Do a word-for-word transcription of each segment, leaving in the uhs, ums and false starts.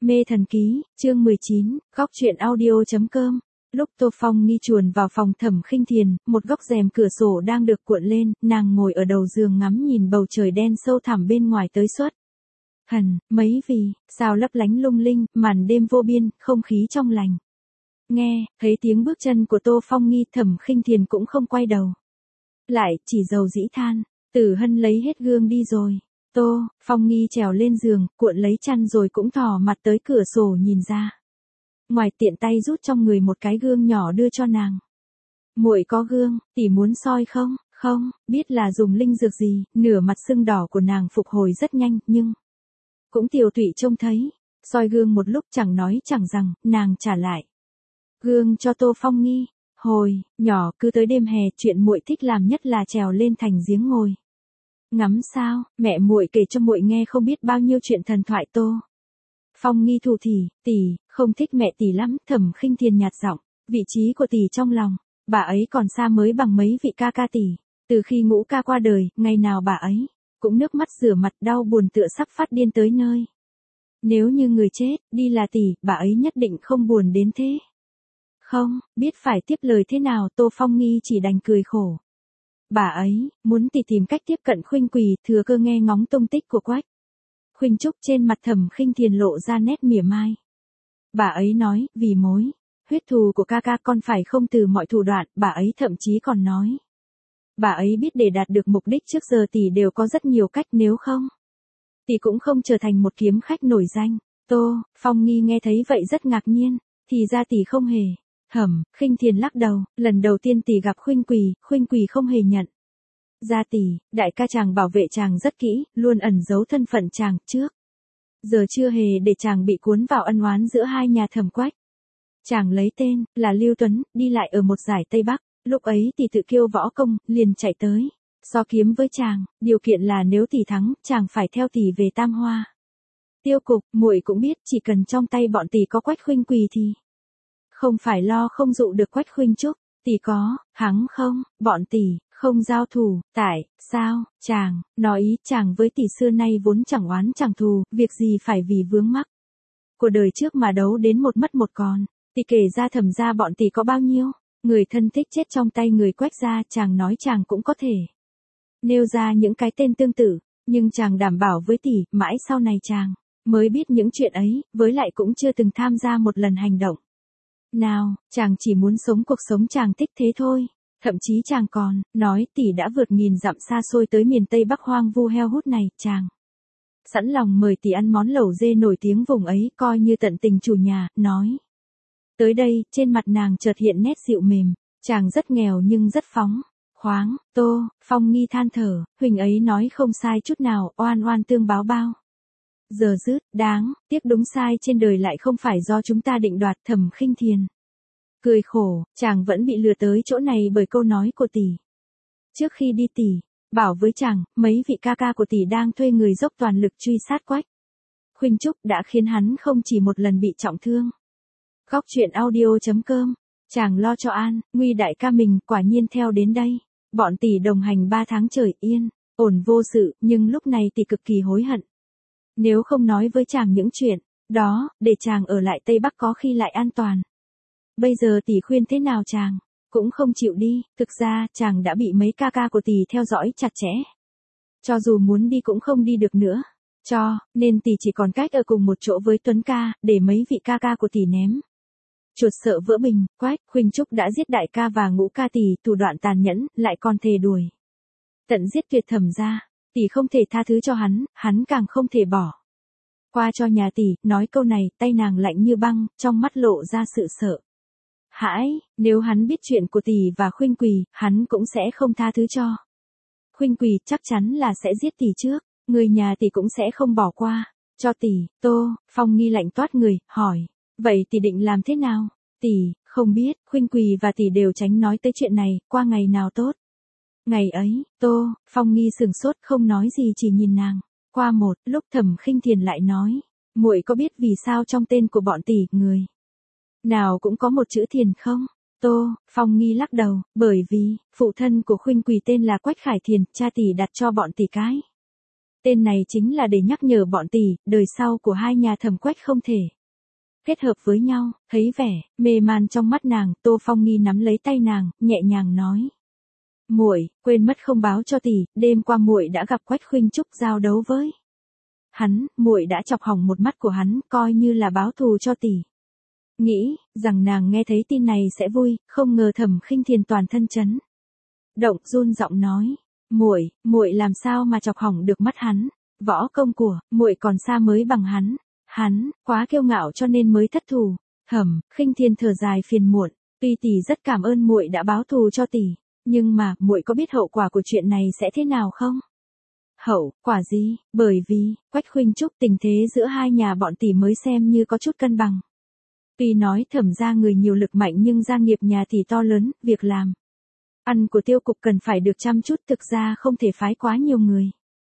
Mê thần ký, chương mười chín, góc truyện audio.com. Lúc Tô Phong Nghi chuồn vào phòng Thẩm Khinh Thiền, một góc rèm cửa sổ đang được cuộn lên, nàng ngồi ở đầu giường ngắm nhìn bầu trời đen sâu thẳm bên ngoài tới suốt. Hẳn, mấy vì, sao lấp lánh lung linh, màn đêm vô biên, không khí trong lành. Nghe, thấy tiếng bước chân của Tô Phong Nghi, Thẩm Khinh Thiền cũng không quay đầu. Lại, chỉ dầu dĩ than, Tử Hân lấy hết gương đi rồi. Tô Phong Nghi trèo lên giường, cuộn lấy chăn rồi cũng thò mặt tới cửa sổ nhìn ra. Ngoài tiện tay rút trong người một cái gương nhỏ đưa cho nàng. Muội có gương, tỷ muốn soi không? Không, biết là dùng linh dược gì, nửa mặt sưng đỏ của nàng phục hồi rất nhanh, nhưng cũng tiều tụy trông thấy. Soi gương một lúc chẳng nói chẳng rằng, nàng trả lại gương cho Tô Phong Nghi. Hồi nhỏ cứ tới đêm hè, chuyện muội thích làm nhất là trèo lên thành giếng ngồi ngắm sao, mẹ muội kể cho muội nghe không biết bao nhiêu chuyện thần thoại. Tô Phong Nghi thủ thỉ, tỷ không thích mẹ tỷ lắm. Thẩm Khinh Thiền nhạt giọng, vị trí của tỷ trong lòng bà ấy còn xa mới bằng mấy vị ca ca tỷ. Từ khi Ngũ ca qua đời, ngày nào bà ấy cũng nước mắt rửa mặt, đau buồn tựa sắp phát điên tới nơi. Nếu như người chết đi là tỷ, bà ấy nhất định không buồn đến thế. Không biết phải tiếp lời thế nào, Tô Phong Nghi chỉ đành cười khổ. Bà ấy muốn tỷ tìm cách tiếp cận Khuynh Quỳ, thừa cơ nghe ngóng tung tích của Quách Khuynh Trúc. Trên mặt Thẩm Khinh Thiền lộ ra nét mỉa mai. Bà ấy nói, vì mối huyết thù của ca ca con phải không từ mọi thủ đoạn. Bà ấy thậm chí còn nói, bà ấy biết để đạt được mục đích trước giờ tỷ đều có rất nhiều cách, nếu không tỷ cũng không trở thành một kiếm khách nổi danh. Tô Phong Nghi nghe thấy vậy rất ngạc nhiên, thì ra tỷ không hề. Thẩm Khinh Thiền lắc đầu, lần đầu tiên tỷ gặp Khuynh Quỳ, Khuynh Quỳ không hề nhận ra tỷ, đại ca chàng bảo vệ chàng rất kỹ, luôn ẩn giấu thân phận chàng trước giờ chưa hề để chàng bị cuốn vào ân oán giữa hai nhà Thẩm Quách. Chàng lấy tên là Lưu Tuấn, đi lại ở một giải Tây Bắc, lúc ấy tỷ tự kiêu võ công, liền chạy tới so kiếm với chàng, điều kiện là nếu tỷ thắng, chàng phải theo tỷ về Tam Hoa Tiêu cục. Muội cũng biết, chỉ cần trong tay bọn tỷ có Quách Khuynh Quỳ thì không phải lo không dụ được Quách Khuynh Trúc. Tỷ có hắn không, bọn tỷ không giao thủ. Tại sao? Chàng nói ý chàng với tỷ xưa nay vốn chẳng oán chẳng thù, việc gì phải vì vướng mắc của đời trước mà đấu đến một mất một còn. Tỷ kể ra Thẩm gia bọn tỷ có bao nhiêu người thân thích chết trong tay người Quách gia. Chàng nói chàng cũng có thể nêu ra những cái tên tương tự, nhưng chàng đảm bảo với tỷ, mãi sau này chàng mới biết những chuyện ấy, với lại cũng chưa từng tham gia một lần hành động nào. Chàng chỉ muốn sống cuộc sống chàng thích thế thôi. Thậm chí chàng còn nói tỷ đã vượt nghìn dặm xa xôi tới miền Tây Bắc hoang vu heo hút này, chàng sẵn lòng mời tỷ ăn món lẩu dê nổi tiếng vùng ấy, coi như tận tình chủ nhà. Nói tới đây, trên mặt nàng chợt hiện nét dịu mềm. Chàng rất nghèo nhưng rất phóng khoáng. Tô Phong Nghi than thở, huynh ấy nói không sai chút nào, oan oan tương báo bao giờ dứt. Đáng tiếc đúng sai trên đời lại không phải do chúng ta định đoạt. Thẩm Khinh Thiền cười khổ, chàng vẫn bị lừa tới chỗ này bởi câu nói của tỷ. Trước khi đi tỷ bảo với chàng, mấy vị ca ca của tỷ đang thuê người dốc toàn lực truy sát Quách Khuynh Trúc, đã khiến hắn không chỉ một lần bị trọng thương. Góc truyện audio.com. Chàng lo cho an nguy đại ca mình, quả nhiên theo đến đây. Bọn tỷ đồng hành ba tháng trời yên ổn vô sự, nhưng lúc này tỷ cực kỳ hối hận. Nếu không nói với chàng những chuyện đó, để chàng ở lại Tây Bắc có khi lại an toàn. Bây giờ tỷ khuyên thế nào chàng cũng không chịu đi. Thực ra chàng đã bị mấy ca ca của tỷ theo dõi chặt chẽ, cho dù muốn đi cũng không đi được nữa. Cho nên tỷ chỉ còn cách ở cùng một chỗ với Tuấn ca, để mấy vị ca ca của tỷ ném chuột sợ vỡ bình. Quách Khuynh Trúc đã giết đại ca và Ngũ ca tỷ, thủ đoạn tàn nhẫn, lại còn thề đuổi tận giết tuyệt Thẩm gia. Tỷ không thể tha thứ cho hắn, hắn càng không thể bỏ qua cho nhà tỷ. Nói câu này, tay nàng lạnh như băng, trong mắt lộ ra sự sợ hãi. Nếu hắn biết chuyện của tỷ và Khuynh Quỳ, hắn cũng sẽ không tha thứ cho Khuynh Quỳ, chắc chắn là sẽ giết tỷ trước. Người nhà tỷ cũng sẽ không bỏ qua cho tỷ. Tô Phong Nghi lạnh toát người, hỏi, vậy tỷ định làm thế nào? Tỷ không biết. Khuynh Quỳ và tỷ đều tránh nói tới chuyện này, qua ngày nào tốt ngày ấy. Tô Phong Nghi sửng sốt, không nói gì, chỉ nhìn nàng. Qua một lúc Thẩm Khinh Thiền lại nói, muội có biết vì sao trong tên của bọn tỷ, người nào cũng có một chữ Thiền không? Tô Phong Nghi lắc đầu, bởi vì phụ thân của Khuynh Quỳ tên là Quách Khải Thiền, cha tỷ đặt cho bọn tỷ cái Tên này chính là để nhắc nhở bọn tỷ, đời sau của hai nhà Thẩm Quách không thể kết hợp với nhau. Thấy vẻ mê man trong mắt nàng, Tô Phong Nghi nắm lấy tay nàng, nhẹ nhàng nói: "Muội, quên mất không báo cho tỷ, đêm qua muội đã gặp Quách Khuynh Trúc giao đấu với hắn, muội đã chọc hỏng một mắt của hắn, coi như là báo thù cho tỷ." Nghĩ rằng nàng nghe thấy tin này sẽ vui, không ngờ Thẩm Khinh Thiền toàn thân chấn động, run giọng nói: "Muội, muội làm sao mà chọc hỏng được mắt hắn? Võ công của muội còn xa mới bằng hắn, hắn quá kiêu ngạo cho nên mới thất thù." Thẩm Khinh Thiền thở dài phiền muộn: "Tuy tỷ rất cảm ơn muội đã báo thù cho tỷ, nhưng mà muội có biết hậu quả của chuyện này sẽ thế nào không?" "Hậu quả gì?" "Bởi vì Quách Khuynh Trúc, tình thế giữa hai nhà bọn tỷ mới xem như có chút cân bằng. Tuy nói Thẩm gia người nhiều lực mạnh nhưng gia nghiệp nhà tỷ to lớn, việc làm ăn của tiêu cục cần phải được chăm chút, thực ra không thể phái quá nhiều người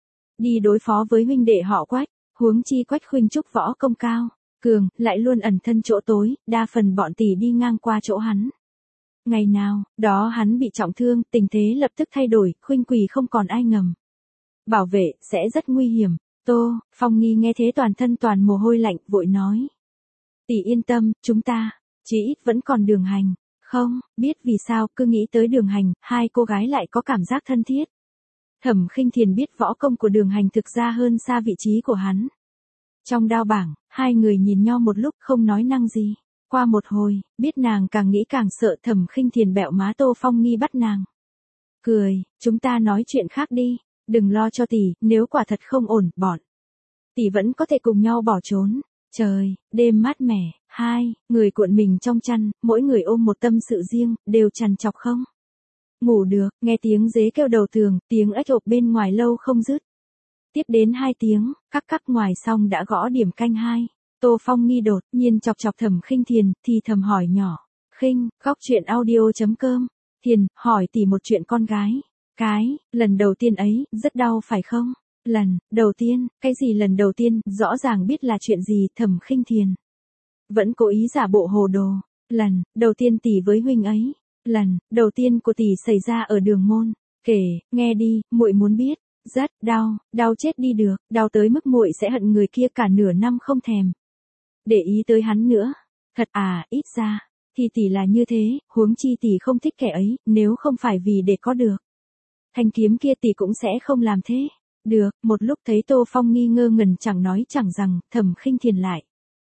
đi đối phó với huynh đệ họ Quách, huống chi Quách Khuynh Trúc võ công cao cường, lại luôn ẩn thân chỗ tối, đa phần bọn tỷ đi ngang qua chỗ hắn. Ngày nào đó hắn bị trọng thương, tình thế lập tức thay đổi, Khuynh Quỳ không còn ai ngầm bảo vệ, sẽ rất nguy hiểm." Tô Phong Nghi nghe thế toàn thân toàn mồ hôi lạnh, vội nói: "Tỷ yên tâm, chúng ta chí ít vẫn còn Đường Hành." Không biết vì sao, cứ nghĩ tới Đường Hành, hai cô gái lại có cảm giác thân thiết. Thẩm Khinh Thiền biết võ công của Đường Hành thực ra hơn xa vị trí của hắn trong đao bảng, hai người nhìn nhau một lúc không nói năng gì. Qua một hồi, biết nàng càng nghĩ càng sợ, Thẩm Khinh Thiền bẹo má Tô Phong Nghi bắt nàng cười: "Chúng ta nói chuyện khác đi, đừng lo cho tỷ, nếu quả thật không ổn, bọn tỷ vẫn có thể cùng nhau bỏ trốn." Trời đêm mát mẻ, hai người cuộn mình trong chăn, mỗi người ôm một tâm sự riêng, đều trằn trọc không ngủ được. Nghe tiếng dế kêu đầu tường, tiếng ếch ộp bên ngoài lâu không dứt. Tiếp đến hai tiếng cắc cắc ngoài xong đã gõ điểm canh hai. Tô Phong Nghi đột nhiên chọc chọc Thẩm Khinh Thiền, thì thầm hỏi nhỏ: "Khinh, góc truyện audio chấm com, Thiền, hỏi tỷ một chuyện con gái. Cái lần đầu tiên ấy, rất đau phải không?" "Lần đầu tiên? Cái gì lần đầu tiên?" Rõ ràng biết là chuyện gì, Thẩm Khinh Thiền vẫn cố ý giả bộ hồ đồ. "Lần đầu tiên tỷ với huynh ấy, lần đầu tiên của tỷ xảy ra ở Đường môn." "Kể nghe đi, muội muốn biết." "Rất đau, đau chết đi được, đau tới mức muội sẽ hận người kia cả nửa năm không thèm để ý tới hắn nữa." "Thật à?" "Ít ra thì tỷ là như thế, huống chi tỷ không thích kẻ ấy, nếu không phải vì để có được thanh kiếm kia tỷ cũng sẽ không làm thế." "Được." Một lúc thấy Tô Phong Nghi ngơ ngẩn chẳng nói chẳng rằng, Thẩm Khinh Thiền lại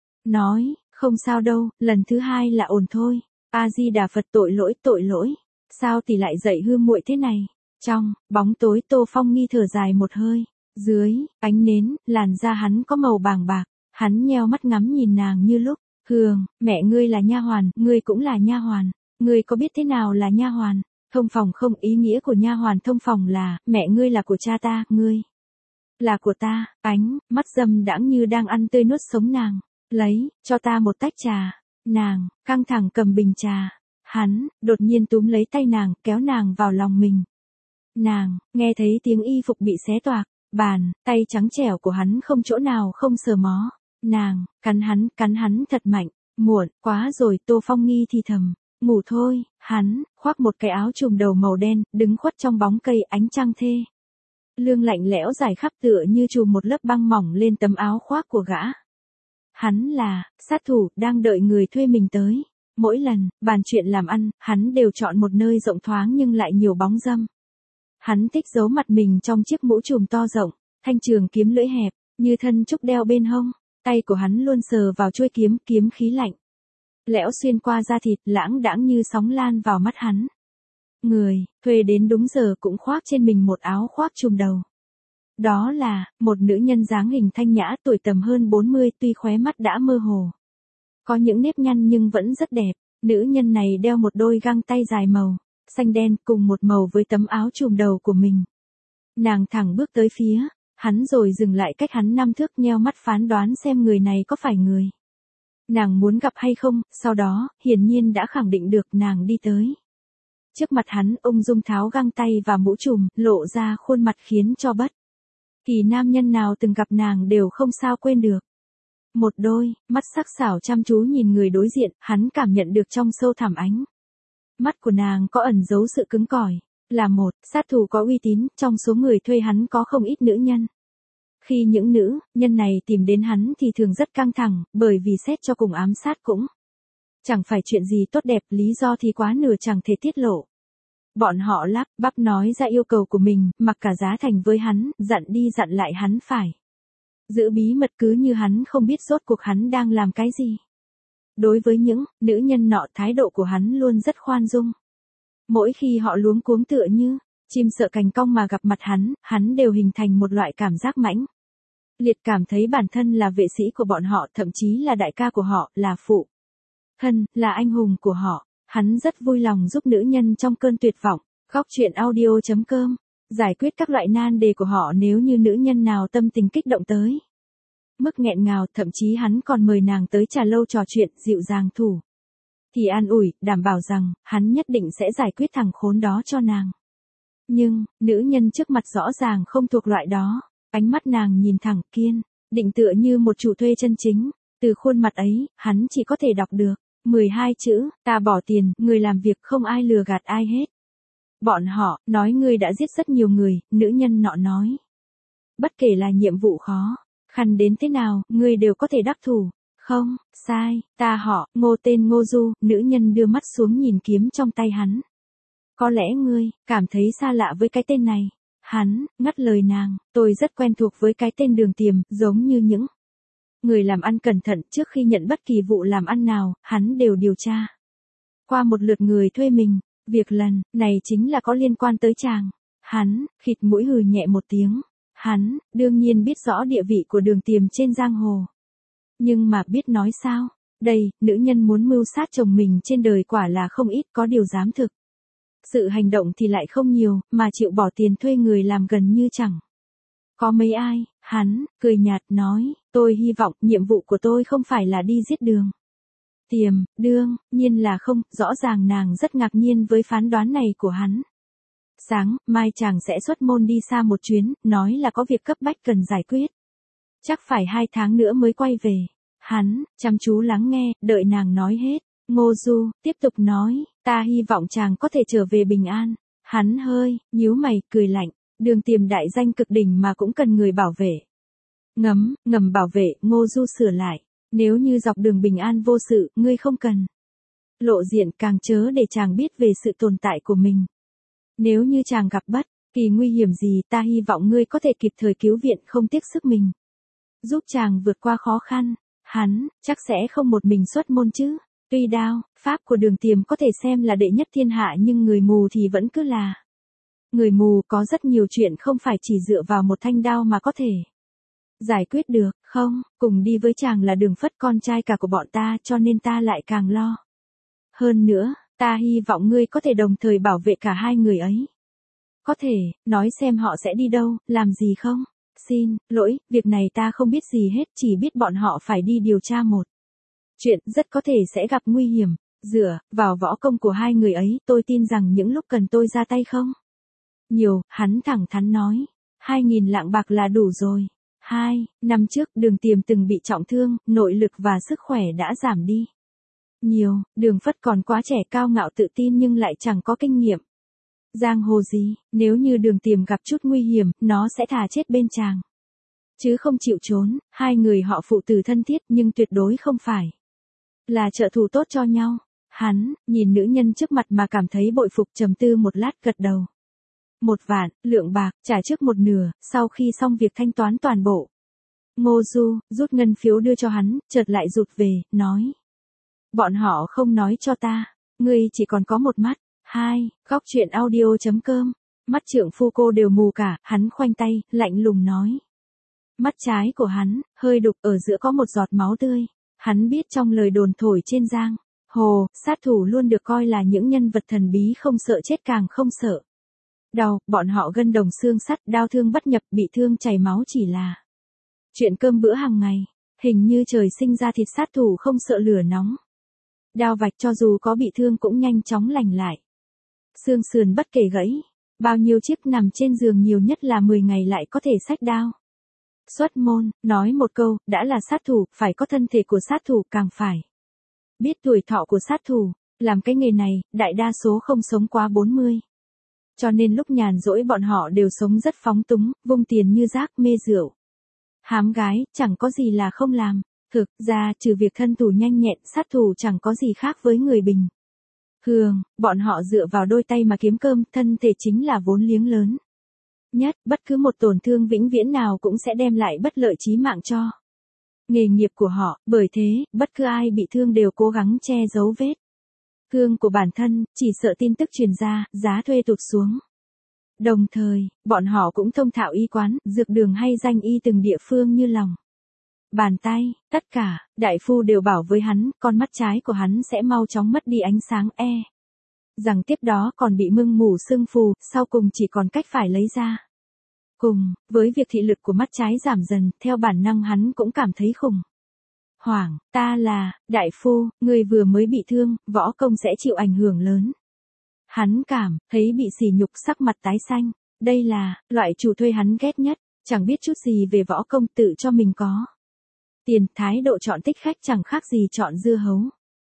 nói: "Không sao đâu, lần thứ hai là ổn thôi. A Di Đà Phật, tội lỗi, tội lỗi. Sao tỷ lại dạy hư muội thế này?" Trong bóng tối, Tô Phong Nghi thở dài một hơi. Dưới ánh nến, làn da hắn có màu bàng bạc, hắn nheo mắt ngắm nhìn nàng như lúc. "Hương, mẹ ngươi là nha hoàn, ngươi cũng là nha hoàn. Ngươi có biết thế nào là nha hoàn?" "Thông phòng không?" "Ý nghĩa của nha hoàn thông phòng là, mẹ ngươi là của cha ta, ngươi là của ta." Ánh mắt dâm đãng như đang ăn tươi nuốt sống nàng. "Lấy cho ta một tách trà." Nàng căng thẳng cầm bình trà. Hắn đột nhiên túm lấy tay nàng, kéo nàng vào lòng mình. Nàng nghe thấy tiếng y phục bị xé toạc, bàn tay trắng trẻo của hắn không chỗ nào không sờ mó. Nàng cắn hắn, cắn hắn thật mạnh. "Muộn quá rồi." Tô Phong Nghi thì thầm: "Ngủ thôi." Hắn khoác một cái áo trùm đầu màu đen, đứng khuất trong bóng cây, ánh trăng thê lương lạnh lẽo dài khắp tựa như trùm một lớp băng mỏng lên tấm áo khoác của gã. Hắn là sát thủ đang đợi người thuê mình tới. Mỗi lần bàn chuyện làm ăn, hắn đều chọn một nơi rộng thoáng nhưng lại nhiều bóng râm. Hắn thích giấu mặt mình trong chiếc mũ trùm to rộng, thanh trường kiếm lưỡi hẹp, như thân trúc đeo bên hông. Tay của hắn luôn sờ vào chuôi kiếm, kiếm khí lạnh lẽo xuyên qua da thịt, lãng đãng như sóng lan vào mắt hắn. Người thuê đến đúng giờ cũng khoác trên mình một áo khoác trùm đầu. Đó là một nữ nhân dáng hình thanh nhã, tuổi tầm hơn bốn mươi, tuy khóe mắt đã mơ hồ có những nếp nhăn nhưng vẫn rất đẹp. Nữ nhân này đeo một đôi găng tay dài màu xanh đen cùng một màu với tấm áo trùm đầu của mình. Nàng thẳng bước tới phía hắn rồi dừng lại cách hắn năm thước, nheo mắt phán đoán xem người này có phải người nàng muốn gặp hay không. Sau đó, hiển nhiên đã khẳng định được, nàng đi tới trước mặt hắn, ung dung tháo găng tay và mũ trùm, lộ ra khuôn mặt khiến cho bất kỳ nam nhân nào từng gặp nàng đều không sao quên được. Một đôi mắt sắc sảo chăm chú nhìn người đối diện, hắn cảm nhận được trong sâu thẳm ánh mắt của nàng có ẩn giấu sự cứng cỏi. Là một sát thủ có uy tín, trong số người thuê hắn có không ít nữ nhân Khi những nữ nhân này tìm đến hắn thì thường rất căng thẳng, bởi vì xét cho cùng ám sát cũng chẳng phải chuyện gì tốt đẹp, lý do thì quá nửa chẳng thể tiết lộ. Bọn họ lắp bắp nói ra yêu cầu của mình, mặc cả giá thành với hắn, dặn đi dặn lại hắn phải giữ bí mật, cứ như hắn không biết rốt cuộc hắn đang làm cái gì. Đối với những nữ nhân nọ, thái độ của hắn luôn rất khoan dung. Mỗi khi họ luống cuống tựa như chim sợ cành cong mà gặp mặt hắn, hắn đều hình thành một loại cảm giác mãnh liệt, cảm thấy bản thân là vệ sĩ của bọn họ, thậm chí là đại ca của họ, là phụ thân, là anh hùng của họ. Hắn rất vui lòng giúp nữ nhân trong cơn tuyệt vọng. Góc truyện audio chấm com giải quyết các loại nan đề của họ nếu như nữ nhân nào tâm tình kích động tới mức nghẹn ngào, thậm chí hắn còn mời nàng tới trà lâu trò chuyện, dịu dàng thủ thì an ủi, đảm bảo rằng hắn nhất định sẽ giải quyết thằng khốn đó cho nàng. Nhưng nữ nhân trước mặt rõ ràng không thuộc loại đó. Ánh mắt nàng nhìn thẳng, kiên định tựa như một chủ thuê chân chính. Từ khuôn mặt ấy, hắn chỉ có thể đọc được mười hai chữ, ta bỏ tiền, người làm việc, không ai lừa gạt ai hết. Bọn họ nói ngươi đã giết rất nhiều người, nữ nhân nọ nói. Bất kể là nhiệm vụ khó khăn đến thế nào, ngươi đều có thể đắc thủ. Không, sai, ta họ, Ngô, tên Ngô Du. Nữ nhân đưa mắt xuống nhìn kiếm trong tay hắn. Có lẽ ngươi cảm thấy xa lạ với cái tên này. Hắn ngắt lời nàng, tôi rất quen thuộc với cái tên Đường Tiềm, giống như những người làm ăn cẩn thận, trước khi nhận bất kỳ vụ làm ăn nào, hắn đều điều tra qua một lượt người thuê mình. Việc lần này chính là có liên quan tới chàng. Hắn khịt mũi hừ nhẹ một tiếng. Hắn đương nhiên biết rõ địa vị của Đường Tiềm trên giang hồ. Nhưng mà biết nói sao? Đây, nữ nhân muốn mưu sát chồng mình trên đời quả là không ít, có điều dám thực sự hành động thì lại không nhiều, mà chịu bỏ tiền thuê người làm gần như chẳng có mấy ai. Hắn cười nhạt nói, tôi hy vọng nhiệm vụ của tôi không phải là đi giết Đường Tiềm. Đương nhiên là không. Rõ ràng nàng rất ngạc nhiên với phán đoán này của hắn. Sáng mai chàng sẽ xuất môn đi xa một chuyến, nói là có việc cấp bách cần giải quyết. Chắc phải hai tháng nữa mới quay về. Hắn chăm chú lắng nghe, đợi nàng nói hết. Ngô Du tiếp tục nói, ta hy vọng chàng có thể trở về bình an. Hắn hơi nhíu mày, cười lạnh. Đường Tiềm đại danh cực đỉnh mà cũng cần người bảo vệ. Ngấm ngầm bảo vệ. Ngô Du sửa lại, nếu như dọc đường bình an vô sự, ngươi không cần lộ diện, càng chớ để chàng biết về sự tồn tại của mình. Nếu như chàng gặp bất kỳ nguy hiểm gì, ta hy vọng ngươi có thể kịp thời cứu viện, không tiếc sức mình giúp chàng vượt qua khó khăn. Hắn chắc sẽ không một mình xuất môn chứ. Tuy đao pháp của Đường Tiềm có thể xem là đệ nhất thiên hạ, nhưng người mù thì vẫn cứ là người mù. Có rất nhiều chuyện không phải chỉ dựa vào một thanh đao mà có thể giải quyết được. Không, cùng đi với chàng là Đường Phất, con trai cả của bọn ta, cho nên ta lại càng lo. Hơn nữa, ta hy vọng ngươi có thể đồng thời bảo vệ cả hai người ấy. Có thể nói xem họ sẽ đi đâu, làm gì không? Xin lỗi, việc này ta không biết gì hết, chỉ biết bọn họ phải đi điều tra một chuyện rất có thể sẽ gặp nguy hiểm. Dựa vào võ công của hai người ấy, tôi tin rằng những lúc cần tôi ra tay không nhiều. Hắn thẳng thắn nói, hai nghìn lạng bạc là đủ rồi. Hai năm trước, Đường Tiềm từng bị trọng thương, nội lực và sức khỏe đã giảm đi nhiều. Đường Phất còn quá trẻ, cao ngạo tự tin nhưng lại chẳng có kinh nghiệm giang hồ gì. Nếu như Đường Tiềm gặp chút nguy hiểm, nó sẽ thà chết bên chàng chứ không chịu trốn. Hai người họ phụ tử thân thiết, nhưng tuyệt đối không phải là trợ thủ tốt cho nhau. Hắn nhìn nữ nhân trước mặt mà cảm thấy bội phục, trầm tư một lát, gật đầu. Một vạn lượng bạc, trả trước một nửa. Sau khi xong việc thanh toán toàn bộ, Ngô Du rút ngân phiếu đưa cho hắn, chợt lại rụt về, nói, bọn họ không nói cho ta, ngươi chỉ còn có một mắt. Hai góc truyện audio chấm com mắt trượng phu cô đều mù cả. Hắn khoanh tay, lạnh lùng nói. Mắt trái của hắn hơi đục, ở giữa có một giọt máu tươi. Hắn biết trong lời đồn thổi trên giang hồ, sát thủ luôn được coi là những nhân vật thần bí, không sợ chết càng không sợ đau. Bọn họ gân đồng xương sắt, đao thương bất nhập, bị thương chảy máu chỉ là chuyện cơm bữa hàng ngày. Hình như trời sinh ra thịt, sát thủ không sợ lửa nóng đao vạch, cho dù có bị thương cũng nhanh chóng lành lại. Xương sườn bất kể gãy bao nhiêu chiếc, nằm trên giường nhiều nhất là mười ngày lại có thể xách đao xuất môn. Nói một câu, đã là sát thủ, phải có thân thể của sát thủ, càng phải biết tuổi thọ của sát thủ. Làm cái nghề này, đại đa số không sống quá bốn mươi. Cho nên lúc nhàn rỗi bọn họ đều sống rất phóng túng, vung tiền như rác, mê rượu Hám gái, chẳng có gì là không làm. Thực ra, trừ việc thân thủ nhanh nhẹn, sát thủ chẳng có gì khác với người bình thường, bọn họ dựa vào đôi tay mà kiếm cơm, thân thể chính là vốn liếng lớn nhất, bất cứ một tổn thương vĩnh viễn nào cũng sẽ đem lại bất lợi chí mạng cho nghề nghiệp của họ, bởi thế, bất cứ ai bị thương đều cố gắng che giấu vết thương của bản thân, chỉ sợ tin tức truyền ra, giá thuê tụt xuống. Đồng thời, bọn họ cũng thông thạo y quán, dược đường hay danh y từng địa phương như lòng bàn tay, tất cả, đại phu đều bảo với hắn, con mắt trái của hắn sẽ mau chóng mất đi ánh sáng e. Rằng tiếp đó còn bị mưng mủ sưng phù, sau cùng chỉ còn cách phải lấy ra. Cùng, với việc thị lực của mắt trái giảm dần, theo bản năng hắn cũng cảm thấy khủng hoảng, ta là, đại phu, người vừa mới bị thương, võ công sẽ chịu ảnh hưởng lớn. Hắn cảm, thấy bị sỉ nhục sắc mặt tái xanh, đây là, loại chủ thuê hắn ghét nhất, chẳng biết chút gì về võ công tự cho mình có tiền, thái độ chọn thích khách chẳng khác gì chọn dưa hấu.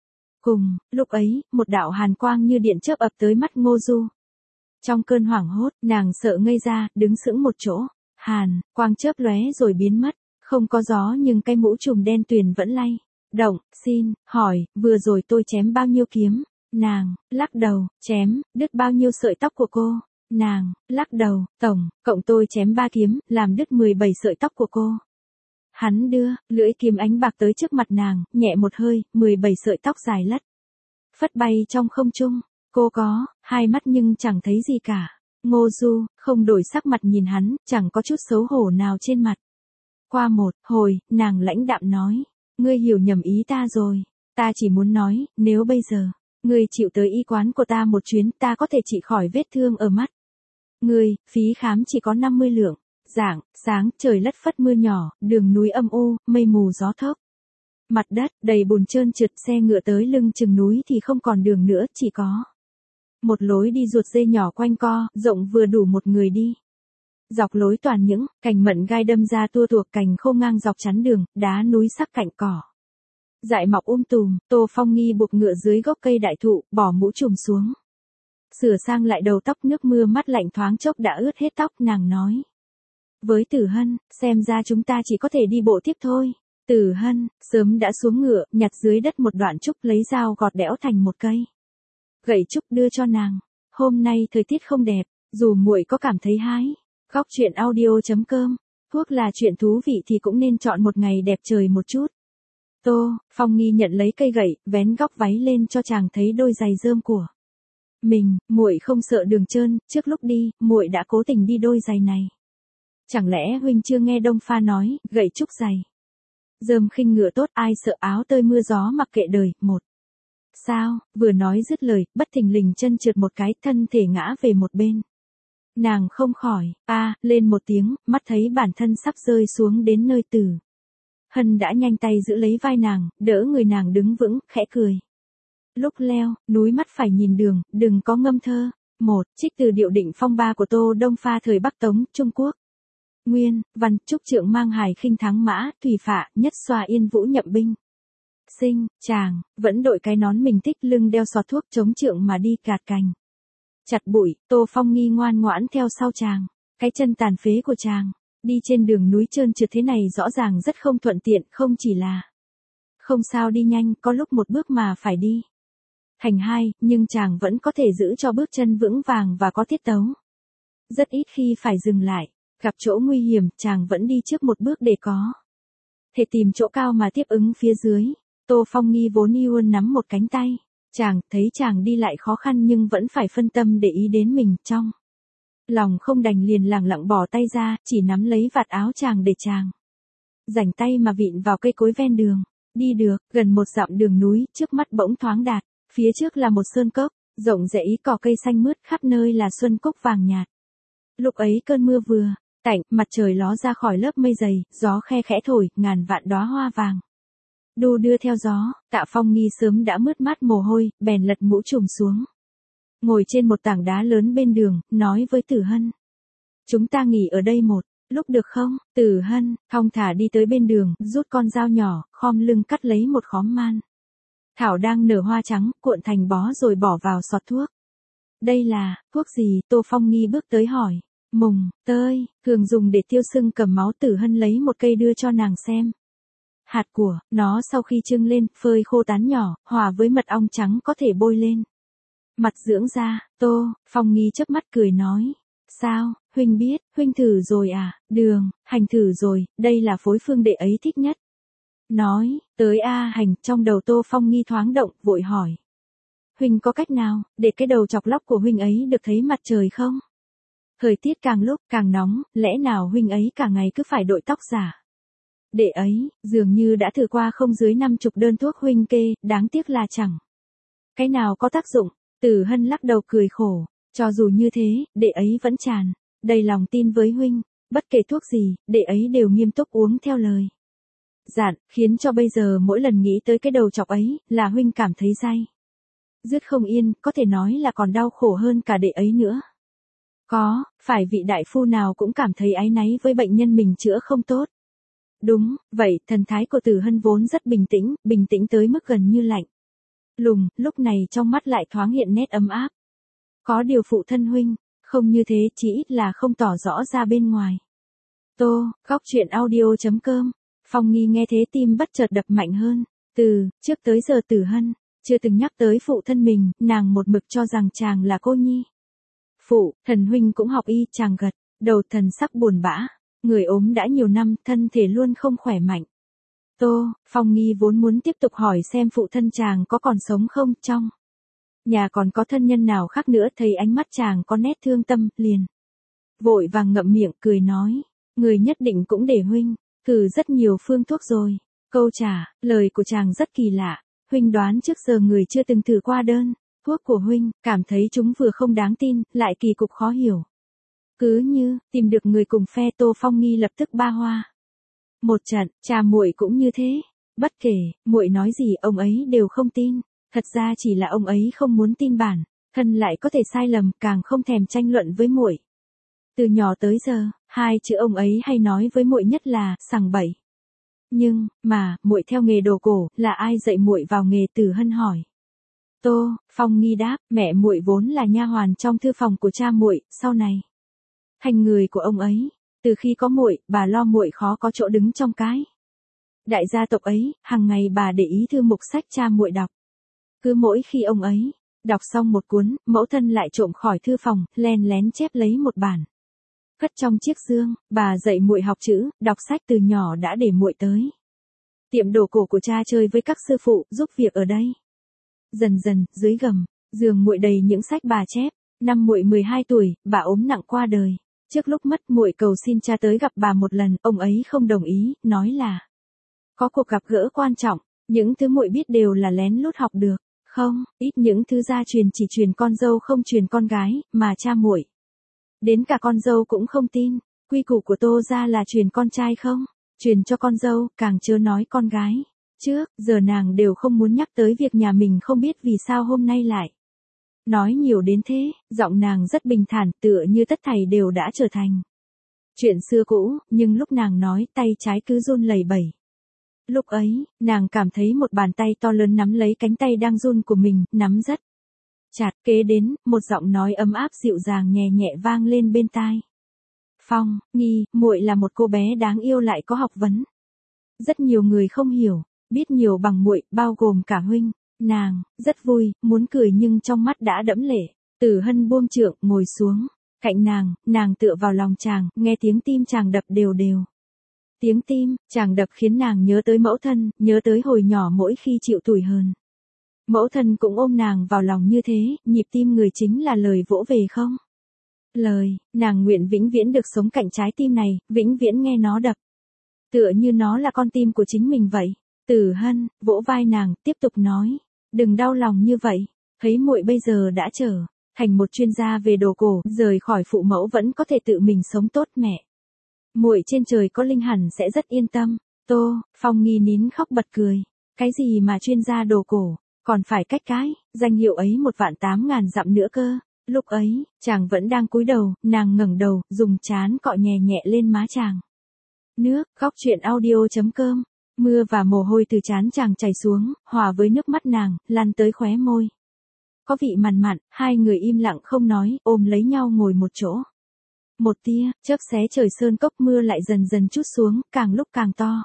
Cùng, lúc ấy, một đạo hàn quang như điện chớp ập tới mắt Ngô Du. Trong cơn hoảng hốt, nàng sợ ngây ra, đứng sững một chỗ, hàn, quang chớp lóe rồi biến mất, không có gió nhưng cái mũ trùm đen tuyền vẫn lay động, xin, hỏi, vừa rồi tôi chém bao nhiêu kiếm? Nàng, lắc đầu, chém, đứt bao nhiêu sợi tóc của cô? Nàng, lắc đầu, tổng, cộng tôi chém ba kiếm, làm đứt mười bảy sợi tóc của cô. Hắn đưa, lưỡi kiếm ánh bạc tới trước mặt nàng, nhẹ một hơi, mười bảy sợi tóc dài lất phất bay trong không trung. Cô có hai mắt nhưng chẳng thấy gì cả. Ngô Du không đổi sắc mặt nhìn hắn, chẳng có chút xấu hổ nào trên mặt. Qua một hồi, nàng lãnh đạm nói, ngươi hiểu nhầm ý ta rồi. Ta chỉ muốn nói, nếu bây giờ ngươi chịu tới y quán của ta một chuyến, ta có thể trị khỏi vết thương ở mắt ngươi. Phí khám chỉ có năm mươi lượng. Rạng sáng, trời lất phất mưa nhỏ, đường núi âm u, mây mù gió thốc. Mặt đất đầy bùn trơn trượt, xe ngựa tới lưng chừng núi thì không còn đường nữa, chỉ có một lối đi ruột dê nhỏ quanh co, rộng vừa đủ một người đi. Dọc lối toàn những cành mận gai đâm ra tua tuộc, cành khô ngang dọc chắn đường, đá núi sắc cạnh cỏ dại mọc um tùm. Tô Phong Nghi buộc ngựa dưới gốc cây đại thụ, bỏ mũ trùm xuống, sửa sang lại đầu tóc, nước mưa mắt lạnh thoáng chốc đã ướt hết tóc. Nàng nói với Tử Hân, xem ra chúng ta chỉ có thể đi bộ tiếp thôi. Tử Hân sớm đã xuống ngựa, nhặt dưới đất một đoạn trúc, lấy dao gọt đẽo thành một cây gậy trúc đưa cho nàng. Hôm nay thời tiết không đẹp, dù muội có cảm thấy hái. Góc truyện audio chấm com. Thuốc là chuyện thú vị thì cũng nên chọn một ngày đẹp trời một chút. Tô Phong Nghi nhận lấy cây gậy, vén góc váy lên cho chàng thấy đôi giày rơm của mình. Muội không sợ đường trơn, trước lúc đi, muội đã cố tình đi đôi giày này. Chẳng lẽ huynh chưa nghe Đông Pha nói, gậy trúc giày rơm khinh ngựa tốt, ai sợ áo tơi mưa gió mặc kệ đời. Một sao, vừa nói dứt lời, bất thình lình chân trượt một cái, thân thể ngã về một bên. Nàng không khỏi, a à, lên một tiếng, mắt thấy bản thân sắp rơi xuống đến nơi. Tử Hân đã nhanh tay giữ lấy vai nàng, đỡ người nàng đứng vững, khẽ cười. Lúc leo núi mắt phải nhìn đường, đừng có ngâm thơ. Một trích từ Điệu Định Phong Ba của Tô Đông Pha thời Bắc Tống, Trung Quốc. Nguyên văn, Trúc Trượng mang hài khinh thắng mã, thủy phạ, nhất xoa yên vũ nhậm binh. Sinh, chàng, vẫn đội cái nón mình thích, lưng đeo xò thuốc chống trượng mà đi gạt cành chặt bụi. Tô Phong Nghi ngoan ngoãn theo sau chàng. Cái chân tàn phế của chàng, đi trên đường núi trơn trượt thế này rõ ràng rất không thuận tiện, không chỉ là không sao đi nhanh, có lúc một bước mà phải đi thành hai, nhưng chàng vẫn có thể giữ cho bước chân vững vàng và có tiết tấu. Rất ít khi phải dừng lại, gặp chỗ nguy hiểm, chàng vẫn đi trước một bước để có thể tìm chỗ cao mà tiếp ứng phía dưới. Tô Phong Nghi vốn yêu nắm một cánh tay chàng, thấy chàng đi lại khó khăn nhưng vẫn phải phân tâm để ý đến mình, trong lòng không đành liền lẳng lặng bỏ tay ra, chỉ nắm lấy vạt áo chàng để chàng rảnh tay mà vịn vào cây cối ven đường. Đi được gần một dặm đường núi, trước mắt bỗng thoáng đạt, phía trước là một sơn cốc rộng rãi, cỏ cây xanh mướt, khắp nơi là xuân cúc vàng nhạt. Lúc ấy cơn mưa vừa tạnh, mặt trời ló ra khỏi lớp mây dày, gió khe khẽ thổi, ngàn vạn đóa hoa vàng đu đưa theo gió. Tạ Phong Nghi sớm đã mướt mát mồ hôi, bèn lật mũ trùm xuống, ngồi trên một tảng đá lớn bên đường, nói với Tử Hân, chúng ta nghỉ ở đây một lúc được không? Tử Hân thong thả đi tới bên đường, rút con dao nhỏ, khom lưng cắt lấy một khóm man thảo đang nở hoa trắng, cuộn thành bó rồi bỏ vào xọt thuốc. Đây là thuốc gì? Tô Phong Nghi bước tới hỏi. Mùng, tơi, thường dùng để tiêu sưng cầm máu. Tử Hân lấy một cây đưa cho nàng xem. Hạt của nó sau khi trưng lên, phơi khô tán nhỏ, hòa với mật ong trắng có thể bôi lên mặt dưỡng da. Tô Phong Nghi chớp mắt cười nói. Sao, huynh biết, huynh thử rồi à? Đường, Hành thử rồi, đây là phối phương đệ ấy thích nhất. Nói, tới A Hành, trong đầu Tô Phong Nghi thoáng động, vội hỏi. Huynh có cách nào, để cái đầu chọc lóc của huynh ấy được thấy mặt trời không? Thời tiết càng lúc càng nóng, lẽ nào huynh ấy cả ngày cứ phải đội tóc giả? Đệ ấy, dường như đã thử qua không dưới năm chục đơn thuốc huynh kê, đáng tiếc là chẳng cái nào có tác dụng. Tử Hân lắc đầu cười khổ, cho dù như thế, đệ ấy vẫn tràn đầy lòng tin với huynh, bất kể thuốc gì, đệ ấy đều nghiêm túc uống theo lời dặn, khiến cho bây giờ mỗi lần nghĩ tới cái đầu chọc ấy, là huynh cảm thấy day dứt không yên, có thể nói là còn đau khổ hơn cả đệ ấy nữa. Có, phải vị đại phu nào cũng cảm thấy áy náy với bệnh nhân mình chữa không tốt. Đúng, vậy, thần thái của Tử Hân vốn rất bình tĩnh, bình tĩnh tới mức gần như lạnh lùng, lúc này trong mắt lại thoáng hiện nét ấm áp. Có điều phụ thân huynh, không như thế, chỉ ít là không tỏ rõ ra bên ngoài. Tô, góc truyện audio chấm com. Phong Nghi nghe thế tim bất chợt đập mạnh hơn. Từ trước tới giờ Tử Hân chưa từng nhắc tới phụ thân mình, nàng một mực cho rằng chàng là cô nhi. Phụ, thần huynh cũng học y. Chàng gật đầu, thần sắc buồn bã. Người ốm đã nhiều năm, thân thể luôn không khỏe mạnh. Tô, Phong Nghi vốn muốn tiếp tục hỏi xem phụ thân chàng có còn sống không, trong nhà còn có thân nhân nào khác nữa, thấy ánh mắt chàng có nét thương tâm, liền vội vàng ngậm miệng cười nói, người nhất định cũng để huynh thử rất nhiều phương thuốc rồi. Câu trả lời của chàng rất kỳ lạ, huynh đoán trước giờ người chưa từng thử qua đơn thuốc của huynh, cảm thấy chúng vừa không đáng tin, lại kỳ cục khó hiểu. Cứ như tìm được người cùng phe. Tô Phong Nghi lập tức ba hoa một trận, cha muội cũng như thế, bất kể muội nói gì ông ấy đều không tin, thật ra chỉ là ông ấy không muốn tin bản thân lại có thể sai lầm, càng không thèm tranh luận với muội. Từ nhỏ tới giờ, hai chữ ông ấy hay nói với muội nhất là sằng bậy. Nhưng mà muội theo nghề đồ cổ, là ai dạy muội vào nghề? Tử Hân hỏi. Tô Phong Nghi đáp, mẹ muội vốn là nha hoàn trong thư phòng của cha muội, sau này thành người của ông ấy. Từ khi có muội, bà lo muội khó có chỗ đứng trong cái đại gia tộc ấy, hàng ngày bà để ý thư mục sách cha muội đọc. Cứ mỗi khi ông ấy đọc xong một cuốn, mẫu thân lại trộm khỏi thư phòng, len lén chép lấy một bản cất trong chiếc dương. Bà dạy muội học chữ, đọc sách từ nhỏ đã để muội tới tiệm đồ cổ của cha chơi với các sư phụ, giúp việc ở đây. Dần dần, dưới gầm giường muội đầy những sách bà chép. Năm muội mười hai tuổi, bà ốm nặng qua đời. Trước lúc mất, muội cầu xin cha tới gặp bà một lần, ông ấy không đồng ý, nói là có cuộc gặp gỡ quan trọng. Những thứ muội biết đều là lén lút học được. Không, ít những thứ gia truyền chỉ truyền con dâu không truyền con gái, mà cha muội đến cả con dâu cũng không tin. Quy củ của Tô gia là truyền con trai không truyền cho con dâu, càng chớ nói con gái. Trước giờ nàng đều không muốn nhắc tới việc nhà mình không biết vì sao hôm nay lại nói nhiều đến thế. Giọng nàng rất bình thản, tựa như tất thảy đều đã trở thành chuyện xưa cũ, nhưng lúc nàng nói, tay trái cứ run lẩy bẩy. Lúc ấy, nàng cảm thấy một bàn tay to lớn nắm lấy cánh tay đang run của mình, nắm rất chặt. Kế đến, một giọng nói ấm áp dịu dàng nhẹ nhẹ vang lên bên tai. Phong Nghi, muội là một cô bé đáng yêu lại có học vấn. Rất nhiều người không hiểu, biết nhiều bằng muội, bao gồm cả huynh. Nàng rất vui, muốn cười nhưng trong mắt đã đẫm lệ. Tử Hân buông trượng, ngồi xuống cạnh nàng, nàng tựa vào lòng chàng, nghe tiếng tim chàng đập đều đều. Tiếng tim chàng đập khiến nàng nhớ tới mẫu thân, nhớ tới hồi nhỏ mỗi khi chịu tủi hờn. Mẫu thân cũng ôm nàng vào lòng như thế, nhịp tim người chính là lời vỗ về không lời. Nàng nguyện vĩnh viễn được sống cạnh trái tim này, vĩnh viễn nghe nó đập, tựa như nó là con tim của chính mình vậy. Tử Hân vỗ vai nàng, tiếp tục nói, đừng đau lòng như vậy, thấy muội bây giờ đã trở thành một chuyên gia về đồ cổ, rời khỏi phụ mẫu vẫn có thể tự mình sống tốt, mẹ muội trên trời có linh hẳn sẽ rất yên tâm. Tô Phong Nghi nín khóc bật cười, cái gì mà chuyên gia đồ cổ, còn phải cách cái danh hiệu ấy một vạn tám ngàn dặm nữa cơ. Lúc ấy, chàng vẫn đang cúi đầu, nàng ngẩng đầu, dùng trán cọ nhẹ nhẹ lên má chàng. Nước, góc truyện audio chấm com. Mưa và mồ hôi từ trán chàng chảy xuống, hòa với nước mắt nàng, lăn tới khóe môi. Có vị mặn mặn, hai người im lặng không nói, ôm lấy nhau ngồi một chỗ. Một tia, chớp xé trời sơn cốc mưa lại dần dần trút xuống, càng lúc càng to.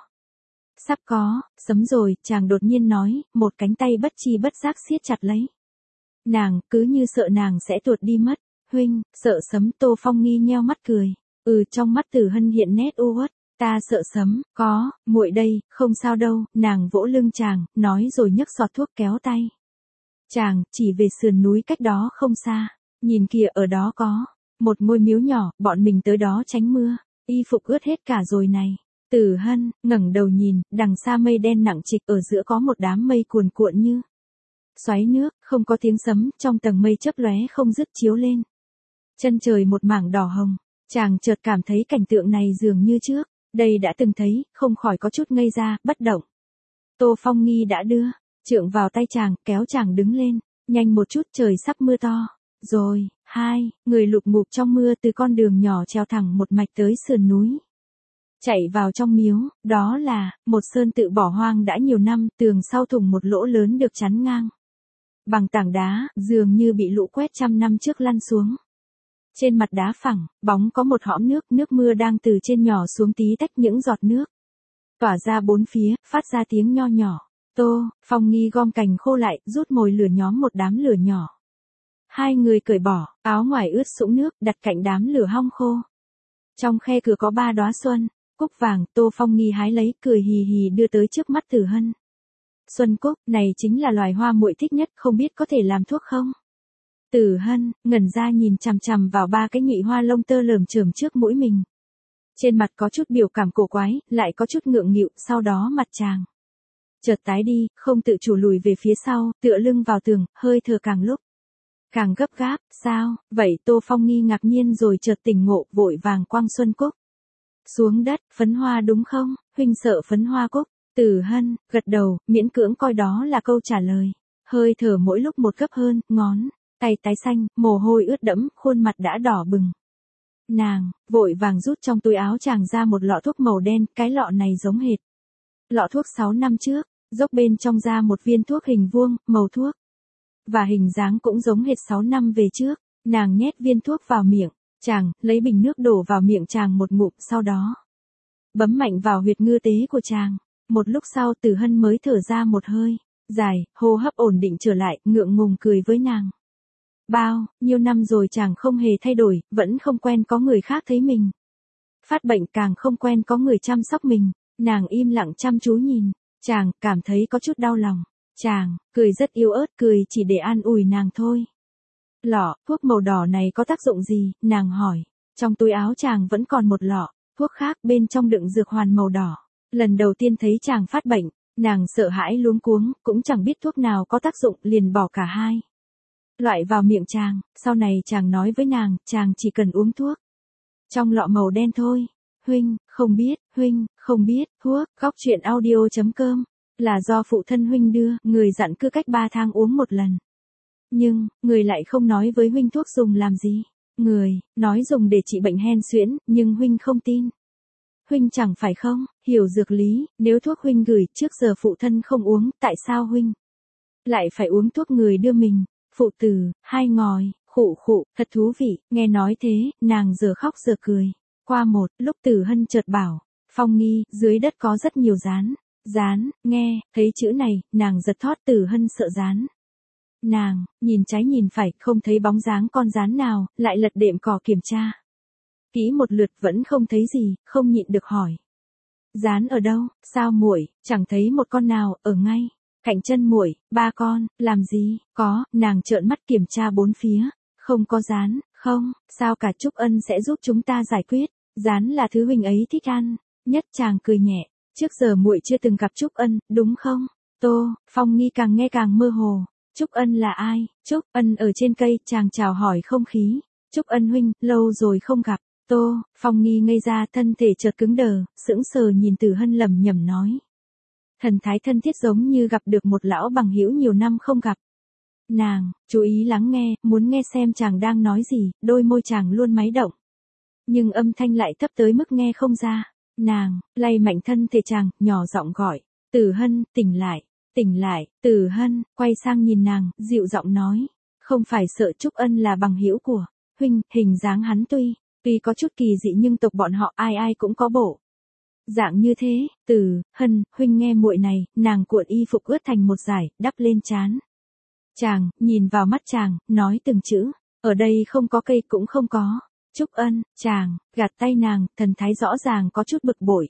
Sắp có, sấm rồi, chàng đột nhiên nói, một cánh tay bất chi bất giác siết chặt lấy. Nàng, cứ như sợ nàng sẽ tuột đi mất. Huynh, sợ sấm. Tô Phong Nghi nheo mắt cười. Ừ, trong mắt Tử Hân hiện nét u uất. Ta sợ sấm. Có, muội đây, không sao đâu. Nàng vỗ lưng chàng, nói rồi nhấc giọt thuốc kéo tay. Chàng, chỉ về sườn núi cách đó không xa. Nhìn kìa, ở đó có một ngôi miếu nhỏ, bọn mình tới đó tránh mưa. Y phục ướt hết cả rồi này. Tử Hân ngẩng đầu nhìn, đằng xa mây đen nặng trịch, ở giữa có một đám mây cuồn cuộn như xoáy nước, không có tiếng sấm, trong tầng mây chớp lóe không dứt chiếu lên. Chân trời một mảng đỏ hồng, chàng chợt cảm thấy cảnh tượng này dường như trước đây đã từng thấy, không khỏi có chút ngây ra, bất động. Tô Phong Nghi đã đưa trượng vào tay chàng, kéo chàng đứng lên, nhanh một chút, trời sắp mưa to. Rồi, hai người lục ngục trong mưa từ con đường nhỏ trèo thẳng một mạch tới sườn núi. Chạy vào trong miếu, đó là một sơn tự bỏ hoang đã nhiều năm, tường sau thủng một lỗ lớn được chắn ngang bằng tảng đá, dường như bị lũ quét trăm năm trước lăn xuống. Trên mặt đá phẳng, bóng có một hõm nước, nước mưa đang từ trên nhỏ xuống tí tách những giọt nước. Tỏa ra bốn phía, phát ra tiếng nho nhỏ. Tô Phong Nghi gom cành khô lại, rút mồi lửa nhóm một đám lửa nhỏ. Hai người cởi bỏ, áo ngoài ướt sũng nước, đặt cạnh đám lửa hong khô. Trong khe cửa có ba đóa xuân cúc vàng, Tô Phong Nghi hái lấy, cười hì hì đưa tới trước mắt Tử Hân. Xuân cúc, này chính là loài hoa muội thích nhất, không biết có thể làm thuốc không? Tử Hân ngẩn ra nhìn chằm chằm vào ba cái nhụy hoa lông tơ lởm chởm trước mũi mình. Trên mặt có chút biểu cảm cổ quái, lại có chút ngượng nghịu, sau đó mặt chàng chợt tái đi, không tự chủ lùi về phía sau, tựa lưng vào tường, hơi thở càng lúc càng gấp gáp. Sao vậy? Tô Phong Nghi ngạc nhiên rồi chợt tỉnh ngộ, vội vàng quăng xuân cúc xuống đất. Phấn hoa đúng không? Huynh sợ phấn hoa cúc? Tử Hân gật đầu, miễn cưỡng coi đó là câu trả lời. Hơi thở mỗi lúc một gấp hơn, ngón tay tái xanh, mồ hôi ướt đẫm, khuôn mặt đã đỏ bừng. Nàng vội vàng rút trong túi áo chàng ra một lọ thuốc màu đen, cái lọ này giống hệt lọ thuốc sáu năm trước, dốc bên trong ra một viên thuốc hình vuông, màu thuốc và hình dáng cũng giống hệt sáu năm về trước. Nàng nhét viên thuốc vào miệng chàng, lấy bình nước đổ vào miệng chàng một ngụm, sau đó bấm mạnh vào huyệt ngư tế của chàng. Một lúc sau Tử Hân mới thở ra một hơi dài, hô hấp ổn định trở lại, ngượng ngùng cười với nàng. Bao nhiêu năm rồi chàng không hề thay đổi, vẫn không quen có người khác thấy mình phát bệnh, càng không quen có người chăm sóc mình. Nàng im lặng chăm chú nhìn chàng, cảm thấy có chút đau lòng. Chàng cười rất yếu ớt, cười chỉ để an ủi nàng thôi. Lọ thuốc màu đỏ này có tác dụng gì? Nàng hỏi. Trong túi áo chàng vẫn còn một lọ thuốc khác, bên trong đựng dược hoàn màu đỏ. Lần đầu tiên thấy chàng phát bệnh, nàng sợ hãi luống cuống, cũng chẳng biết thuốc nào có tác dụng, liền bỏ cả hai loại vào miệng chàng. Sau này chàng nói với nàng, chàng chỉ cần uống thuốc trong lọ màu đen thôi. Huynh không biết, huynh không biết. Thuốc. Góc truyện audio chấm com là do phụ thân huynh đưa, người dặn cứ cách ba tháng uống một lần. Nhưng người lại không nói với huynh thuốc dùng làm gì. Người nói dùng để trị bệnh hen suyễn, nhưng huynh không tin. Huynh chẳng phải không hiểu dược lý, nếu thuốc huynh gửi trước giờ phụ thân không uống, tại sao huynh lại phải uống thuốc người đưa mình? Phụ tử hai ngòi, khụ khụ, thật thú vị. Nghe nói thế, nàng giờ khóc giờ cười. Qua một lúc Tử Hân chợt bảo, Phong Nghi, dưới đất có rất nhiều rán. Rán? Nghe thấy chữ này, nàng giật thót. Tử Hân sợ rán. Nàng nhìn trái nhìn phải, không thấy bóng dáng con rán nào, lại lật đệm cỏ kiểm tra kỹ một lượt, vẫn không thấy gì, không nhịn được hỏi. Rán ở đâu? Sao muội chẳng thấy một con nào? Ở ngay cạnh chân muội. Ba con? Làm gì có? Nàng trợn mắt kiểm tra bốn phía. Không có rán. Không, sao cả, Trúc Ân sẽ giúp chúng ta giải quyết. Rán là thứ huynh ấy thích ăn nhất. Chàng cười nhẹ. Trước giờ muội chưa từng gặp Trúc Ân, đúng không? Tô Phong Nghi càng nghe càng mơ hồ. Trúc Ân là ai? Trúc Ân ở trên cây. Chàng chào hỏi không khí. Trúc Ân huynh, lâu rồi không gặp. Tô Phong Nghi ngây ra, thân thể chợt cứng đờ, sững sờ nhìn Tử Hân lẩm nhẩm nói. Thần thái thân thiết giống như gặp được một lão bằng hữu nhiều năm không gặp. Nàng chú ý lắng nghe, muốn nghe xem chàng đang nói gì. Đôi môi chàng luôn máy động, nhưng âm thanh lại thấp tới mức nghe không ra. Nàng lay mạnh thân thể chàng, nhỏ giọng gọi. Tử Hân, tỉnh lại, tỉnh lại. Tử Hân quay sang nhìn nàng, dịu giọng nói. Không phải sợ Trúc Ân là bằng hữu của huynh, hình dáng hắn tuy Tuy có chút kỳ dị nhưng tộc bọn họ ai ai cũng có bộ dạng như thế. Từ Hân, huynh nghe muội này, nàng cuộn y phục ướt thành một dải, đắp lên trán. Chàng, nhìn vào mắt chàng, nói từng chữ, ở đây không có cây cũng không có. Trúc Ân, chàng, gạt tay nàng, thần thái rõ ràng có chút bực bội.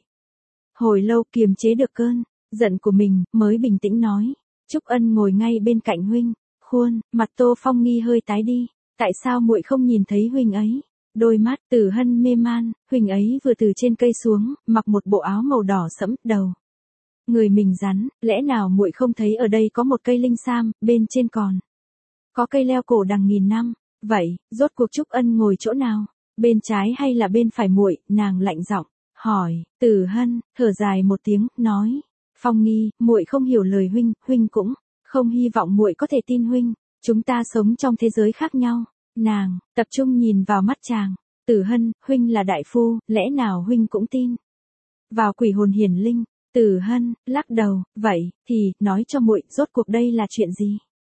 Hồi lâu kiềm chế được cơn giận của mình, mới bình tĩnh nói. Trúc Ân ngồi ngay bên cạnh huynh, khuôn, mặt Tô Phong Nghi hơi tái đi, tại sao muội không nhìn thấy huynh ấy? Đôi mắt Tử Hân mê man, huynh ấy vừa từ trên cây xuống, mặc một bộ áo màu đỏ sẫm, đầu người mình rắn, lẽ nào muội không thấy ở đây có một cây linh sam, bên trên còn có cây leo cổ đằng nghìn năm, vậy, rốt cuộc Trúc Ân ngồi chỗ nào? Bên trái hay là bên phải muội? Nàng lạnh giọng hỏi. Tử Hân thở dài một tiếng, nói: Phong Nghi, muội không hiểu lời huynh, huynh cũng không hy vọng muội có thể tin huynh, chúng ta sống trong thế giới khác nhau. Nàng tập trung nhìn vào mắt chàng. Tử Hân, huynh là đại phu, lẽ nào huynh cũng tin vào quỷ hồn hiển linh? Tử Hân lắc đầu, vậy thì nói cho muội, rốt cuộc đây là chuyện gì?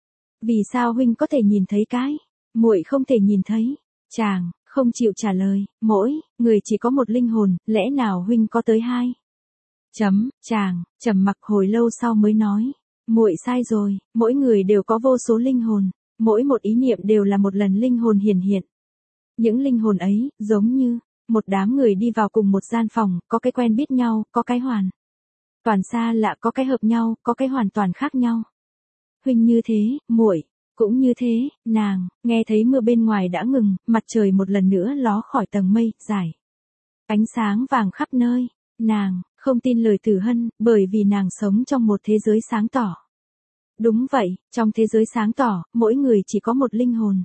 Vì sao huynh có thể nhìn thấy cái muội không thể nhìn thấy? Chàng không chịu trả lời. Mỗi người chỉ có một linh hồn, lẽ nào huynh có tới hai? Chấm. Chàng trầm mặc hồi lâu sau mới nói, muội sai rồi, mỗi người đều có vô số linh hồn, mỗi một ý niệm đều là một lần linh hồn hiển hiện. Những linh hồn ấy giống như một đám người đi vào cùng một gian phòng, có cái quen biết nhau, có cái hoàn toàn xa lạ, có cái hợp nhau, có cái hoàn toàn khác nhau. Huynh như thế, muội cũng như thế. Nàng nghe thấy mưa bên ngoài đã ngừng, mặt trời một lần nữa ló khỏi tầng mây, dài ánh sáng vàng khắp nơi. Nàng không tin lời Tử Hân, bởi vì nàng sống trong một thế giới sáng tỏ. Đúng vậy, trong thế giới sáng tỏ, mỗi người chỉ có một linh hồn.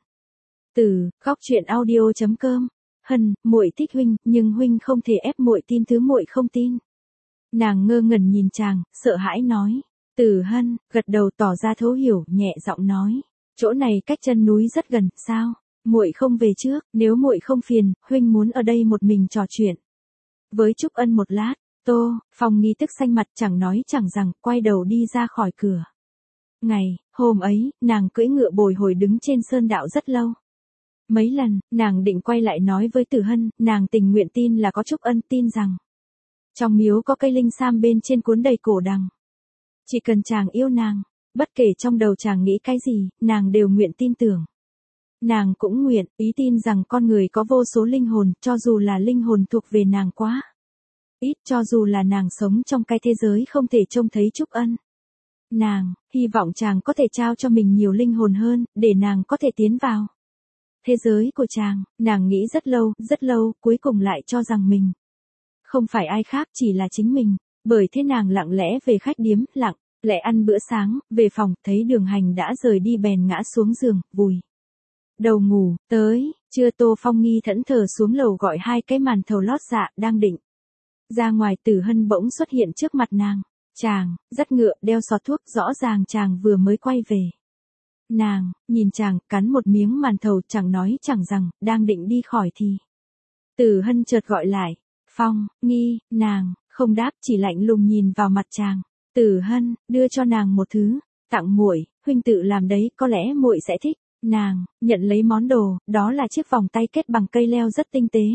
Từ góc truyện audio chấm com. Hân, muội thích huynh, nhưng huynh không thể ép muội tin thứ muội không tin. Nàng ngơ ngẩn nhìn chàng, sợ hãi nói. Tử Hân gật đầu tỏ ra thấu hiểu, nhẹ giọng nói, chỗ này cách chân núi rất gần, sao muội không về trước? Nếu muội không phiền, huynh muốn ở đây một mình trò chuyện với Trúc Ân một lát. Tô Phong Nghi tức xanh mặt, chẳng nói chẳng rằng, quay đầu đi ra khỏi cửa. Ngày hôm ấy, nàng cưỡi ngựa bồi hồi đứng trên sơn đạo rất lâu. Mấy lần, nàng định quay lại nói với Tử Hân, nàng tình nguyện tin là có Trúc Ân, tin rằng trong miếu có cây linh sam bên trên cuốn đầy cổ đằng. Chỉ cần chàng yêu nàng, bất kể trong đầu chàng nghĩ cái gì, nàng đều nguyện tin tưởng. Nàng cũng nguyện ý tin rằng con người có vô số linh hồn, cho dù là linh hồn thuộc về nàng quá ít, cho dù là nàng sống trong cái thế giới không thể trông thấy Trúc Ân. Nàng hy vọng chàng có thể trao cho mình nhiều linh hồn hơn, để nàng có thể tiến vào thế giới của chàng. Nàng nghĩ rất lâu, rất lâu, cuối cùng lại cho rằng mình không phải ai khác, chỉ là chính mình. Bởi thế nàng lặng lẽ về khách điếm, lặng lẽ ăn bữa sáng, về phòng, thấy Đường Hành đã rời đi bèn ngã xuống giường, vùi đầu ngủ. Tới trưa Tô Phong Nghi thẫn thờ xuống lầu gọi hai cái màn thầu lót dạ, đang định ra ngoài, Tử Hân bỗng xuất hiện trước mặt nàng. Chàng dắt ngựa, đeo xọt thuốc, rõ ràng chàng vừa mới quay về. Nàng nhìn chàng, cắn một miếng màn thầu, chẳng nói chẳng rằng, đang định đi khỏi thì Tử Hân chợt gọi lại. Phong Nghi. Nàng không đáp, chỉ lạnh lùng nhìn vào mặt chàng. Tử Hân đưa cho nàng một thứ, tặng muội, huynh tự làm đấy, có lẽ muội sẽ thích. Nàng nhận lấy món đồ, đó là chiếc vòng tay kết bằng cây leo rất tinh tế.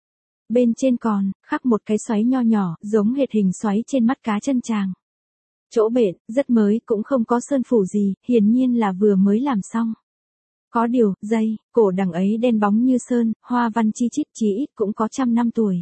Bên trên còn khắc một cái xoáy nho nhỏ, giống hệt hình xoáy trên mắt cá chân chàng. Chỗ bện rất mới, cũng không có sơn phủ gì, hiển nhiên là vừa mới làm xong. Có điều, dây cổ đằng ấy đen bóng như sơn, hoa văn chi chít, chí ít cũng có trăm năm tuổi.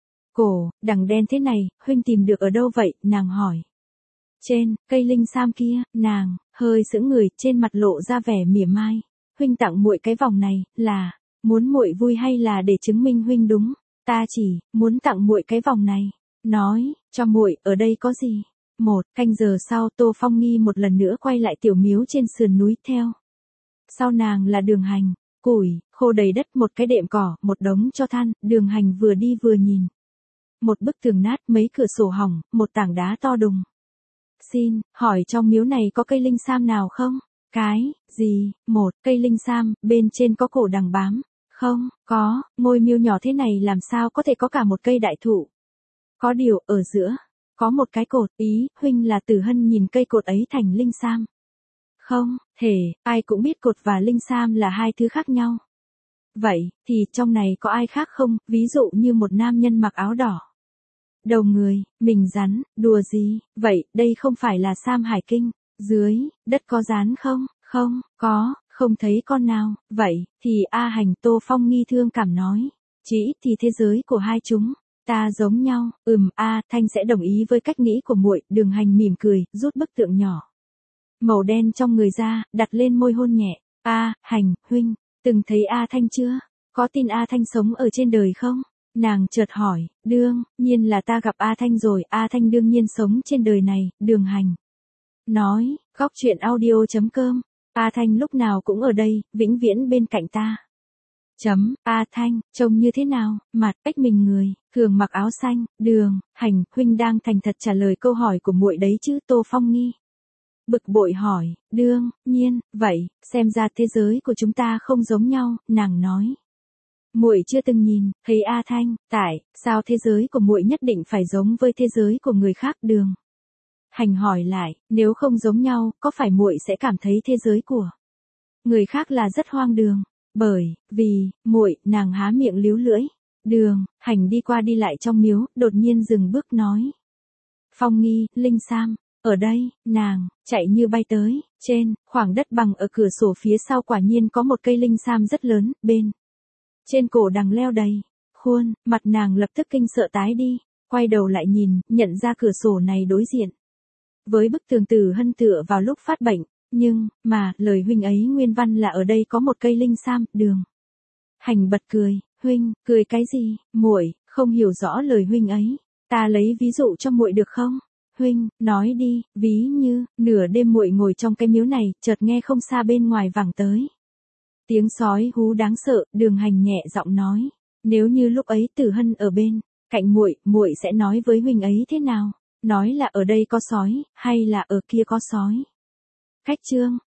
Cổ đằng đen thế này, huynh tìm được ở đâu vậy? Nàng hỏi. Trên cây linh sam kia. Nàng hơi sững người, trên mặt lộ ra vẻ mỉa mai. Huynh tặng muội cái vòng này là muốn muội vui hay là để chứng minh huynh đúng? Ta chỉ muốn tặng muội cái vòng này. Nói cho muội, ở đây có gì? Một canh giờ sau, Tô Phong Nghi một lần nữa quay lại tiểu miếu trên sườn núi, theo sau nàng là Đường Hành. Củi khô đầy đất, một cái đệm cỏ, một đống tro than. Đường Hành vừa đi vừa nhìn một bức tường nát, mấy cửa sổ hỏng, một tảng đá to đùng. Xin hỏi trong miếu này có cây linh sam nào không? Cái gì? Một cây linh sam, bên trên có cổ đằng bám. Không có. Ngôi miếu nhỏ thế này làm sao có thể có cả một cây đại thụ? Có điều, ở giữa có một cái cột. Ý huynh là Tử Hân nhìn cây cột ấy thành linh sam? Không thể, ai cũng biết cột và linh sam là hai thứ khác nhau. vậy, thì trong này có ai khác không, ví dụ như một nam nhân mặc áo đỏ. Đầu người, mình rắn, đùa gì, vậy, đây không phải là Sam Hải Kinh, dưới, đất có rán không, không, có, không thấy con nào, vậy, thì A Hành. Tô Phong nghi thương cảm nói, chỉ thì thế giới của hai chúng, ta giống nhau, ừm, A Thanh sẽ đồng ý với cách nghĩ của muội. Đường Hành mỉm cười, rút bức tượng nhỏ màu đen trong người ra, đặt lên môi hôn nhẹ. A Hành, huynh, từng thấy A Thanh chưa? Có tin A Thanh sống ở trên đời không? Nàng chợt hỏi, đương nhiên là ta gặp A Thanh rồi, A Thanh đương nhiên sống trên đời này. Đường Hành nói, góc truyện audio chấm com, A Thanh lúc nào cũng ở đây, vĩnh viễn bên cạnh ta. Chấm, A Thanh, trông như thế nào, mặt, cách mình người, thường mặc áo xanh. Đường Hành, huynh đang thành thật trả lời câu hỏi của muội đấy chứ? Tô Phong nghi bực bội hỏi, đương nhiên, vậy, xem ra thế giới của chúng ta không giống nhau. Nàng nói, muội chưa từng nhìn thấy A Thanh, tại sao thế giới của muội nhất định phải giống với thế giới của người khác? Đường Hành hỏi lại, nếu không giống nhau, có phải muội sẽ cảm thấy thế giới của người khác là rất hoang đường? Bởi vì muội, nàng há miệng líu lưỡi. Đường Hành đi qua đi lại trong miếu, đột nhiên dừng bước nói, Phong nghi, Linh Sam ở đây. Nàng chạy như bay tới, trên khoảng đất bằng ở cửa sổ phía sau quả nhiên có một cây linh sam rất lớn, bên trên cổ đằng leo đầy. Khuôn mặt nàng lập tức kinh sợ tái đi, quay đầu lại nhìn, nhận ra cửa sổ này đối diện với bức tường Tử Hân tựa vào lúc phát bệnh, nhưng mà lời huynh ấy nguyên văn là ở đây có một cây linh sam. Đường Hành bật cười, huynh, cười cái gì? Muội không hiểu rõ lời huynh ấy, ta lấy ví dụ cho muội được không? Huynh, nói đi, ví như, nửa đêm muội ngồi trong cái miếu này, chợt nghe không xa bên ngoài vẳng tới tiếng sói hú đáng sợ. Đường Hành nhẹ giọng nói, nếu như lúc ấy Tử Hân ở bên cạnh muội, muội sẽ nói với huynh ấy thế nào? Nói là ở đây có sói, hay là ở kia có sói? Cách chương